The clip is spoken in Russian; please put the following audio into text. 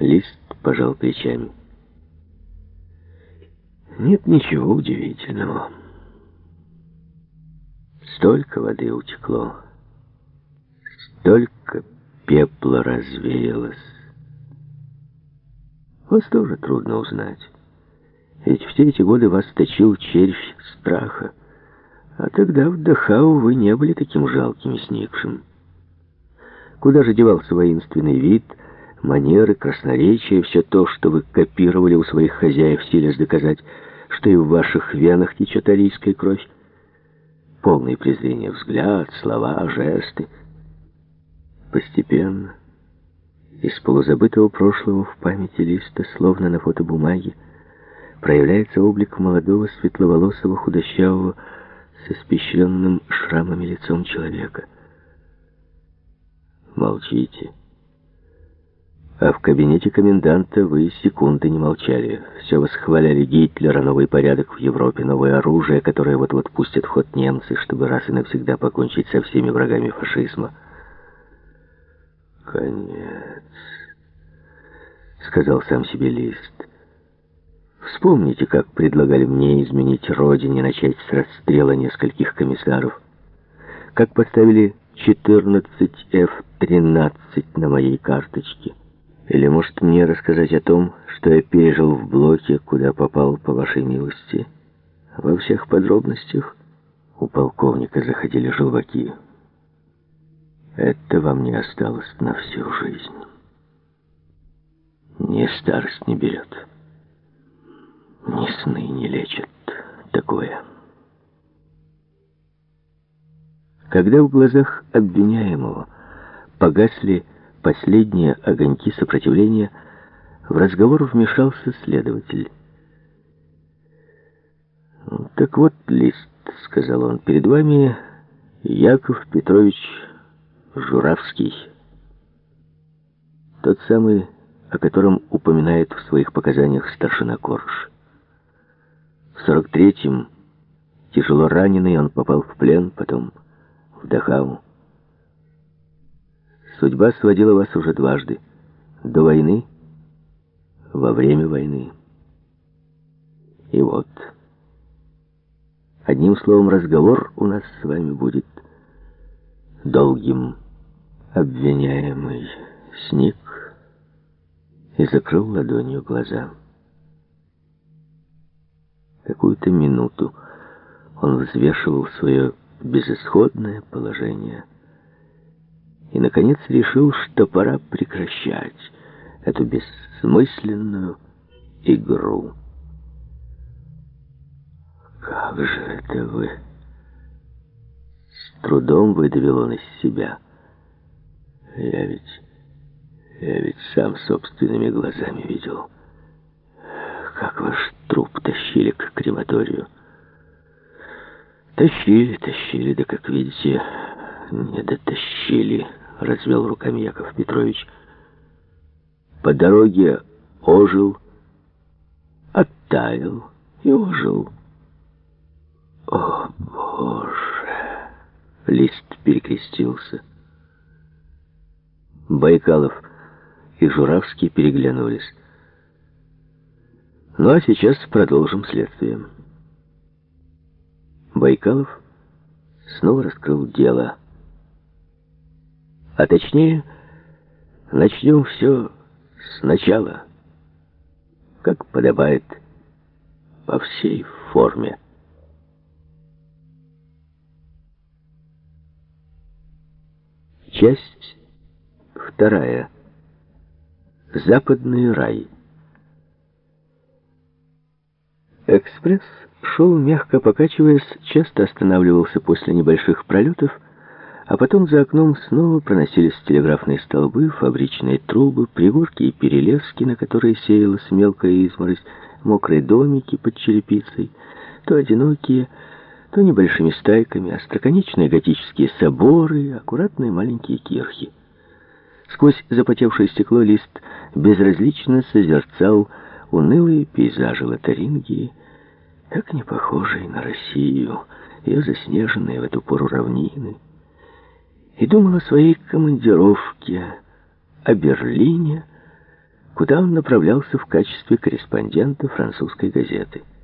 Лист пожал плечами. Нет ничего удивительного. Столько воды утекло, столько пепла развеялось. Вас тоже трудно узнать. Ведь все эти годы вас точил червь страха. А тогда в Дахау вы не были таким жалким и сникшим. Куда же девался воинственный вид, манеры, красноречие, все то, что вы копировали у своих хозяев, силясь доказать, что и в ваших венах течет арийская кровь? Полное презрение взгляд, слова, жесты. Постепенно, из полузабытого прошлого в памяти Листа, словно на фотобумаге, проявляется облик молодого, светловолосого, худощавого, с испещренным шрамами лицом человека. Молчите. А в кабинете коменданта вы секунды не молчали. Все восхваляли Гитлера, новый порядок в Европе, новое оружие, которое вот-вот пустят в ход немцы, чтобы раз и навсегда покончить со всеми врагами фашизма. «Конец», — сказал сам себе Лист. «Вспомните, как предлагали мне изменить родине, начать с расстрела нескольких комиссаров. Как поставили 14F-13 на моей карточке. Или, может, мне рассказать о том, что я пережил в блоке, куда попал, по вашей милости? Во всех подробностях?» У полковника заходили желваки. «Это вам не осталось на всю жизнь. Ни старость не берет, ни сны не лечат такое». Когда в глазах обвиняемого погасли последние огоньки сопротивления, в разговор вмешался следователь. «Так вот, Лист, — сказал он, — перед вами Яков Петрович Журавский, тот самый, о котором упоминает в своих показаниях старшина Корж. В 43-м, тяжело раненый, он попал в плен, потом в Дахау. Судьба сводила вас уже дважды. До войны, во время войны. И вот. Одним словом, разговор у нас с вами будет долгим. Обвиняемый сник и закрыл ладонью глаза. Какую-то минуту он взвешивал свое безысходное положение и, наконец, решил, что пора прекращать эту бессмысленную игру. «Как же это вы?» С трудом выдавил он из себя. Я ведь сам собственными глазами видел, как ваш труп тащили к крематорию. Тащили, да, как видите, не дотащили», — развел руками Яков Петрович. «По дороге ожил, оттаял и ожил». «О, Боже!» — Лист перекрестился. Байкалов и Журавский переглянулись. «Ну, а сейчас продолжим следствие». Байкалов снова раскрыл дело. А точнее, начнем все сначала, как подобает, по всей форме. Часть вторая. Западный рай. Экспресс шел, мягко покачиваясь, часто останавливался после небольших пролетов, а потом за окном снова проносились телеграфные столбы, фабричные трубы, пригорки и перелески, на которые сеялась мелкая изморозь, мокрые домики под черепицей, то одинокие, то небольшими стайками, остроконечные готические соборы, аккуратные маленькие кирхи. Сквозь запотевшее стекло Лист безразлично созерцал унылые пейзажи Лотарингии, так не похожие на Россию, ее заснеженные в эту пору равнины, и думал о своей командировке, о Берлине, куда он направлялся в качестве корреспондента французской газеты.